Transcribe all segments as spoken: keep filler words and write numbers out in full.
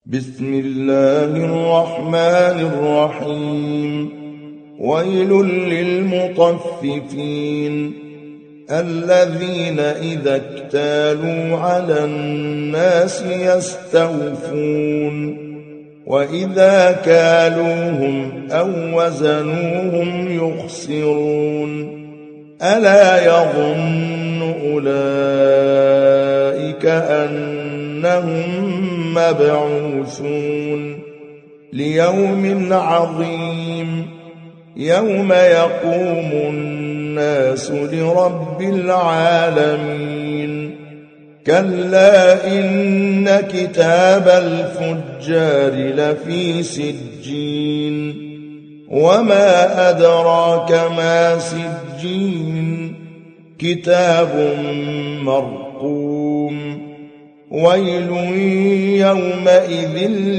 بسم الله الرحمن الرحيم. ويل للمطففين الذين إذا اكتالوا على الناس يستوفون وإذا كالوهم أو وزنوهم يخسرون ألا يظن أولئك أنهم مبعوثون ليوم عظيم يوم يقوم الناس لرب العالمين. كلا إن كتاب الفجار لفي سجين وما أدراك ما سجين كتاب مرقوم. ويل يومئذ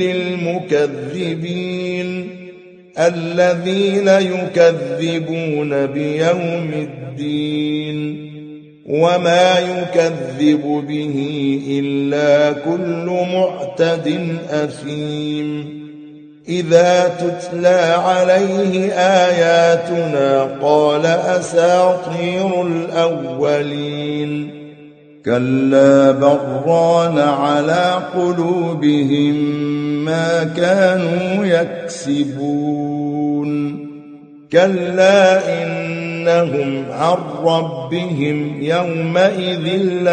للمكذبين الذين يكذبون بيوم الدين وما يكذب به إلا كل معتد أثيم. إذا تتلى عليه آياتنا قال أساطير الأولين. كلا بران على قلوبهم ما كانوا يكسبون. كلا إنهم عن ربهم يومئذ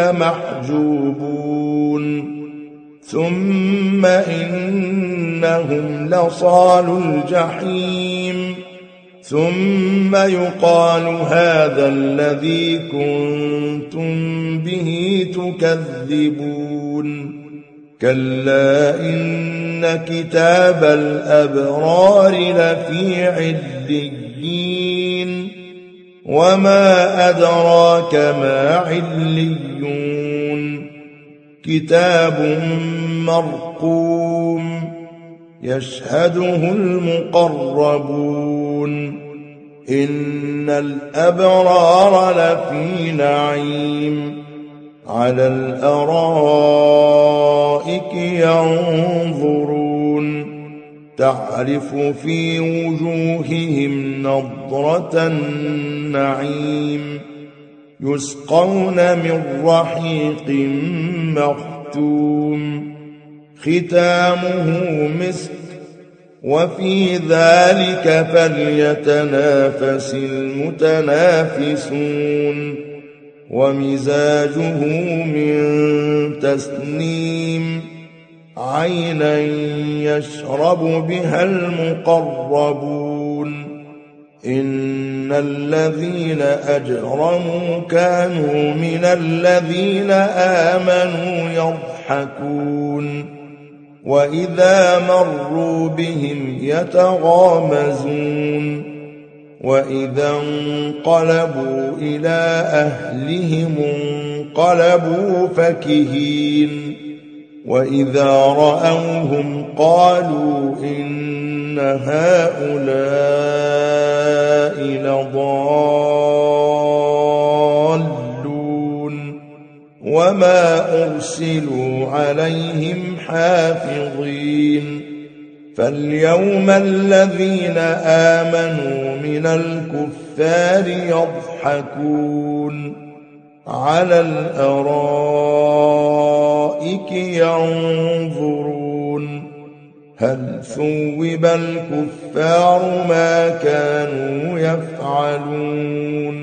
لمحجوبون. ثم إنهم لصالو الجحيم. ثم يقال هذا الذي كنتم به تكذبون. كلا إن كتاب الأبرار لفي عليين وما أدراك ما عليون. كتاب مرقوم يشهده المقربون. إن الأبرار لفي نعيم على الأرائك ينظرون تعرف في وجوههم نضرة النعيم. يسقون من رحيق مختوم ختامه مسك وفي ذلك فليتنافس المتنافسون. ومزاجه من تسنيم عينا يشرب بها المقربون. إن الذين أجرموا كانوا من الذين آمنوا يضحكون وإذا مروا بهم يتغامزون. وإذا انقلبوا إلى أهلهم انقلبوا فكهين. وإذا رأوهم قالوا إن هؤلاء لضالون وما أرسلوا عليهم حافظين. فاليوم الذين آمنوا من الكفار يضحكون على الأرائك ينظرون هل ثوب الكفار ما كانوا يفعلون.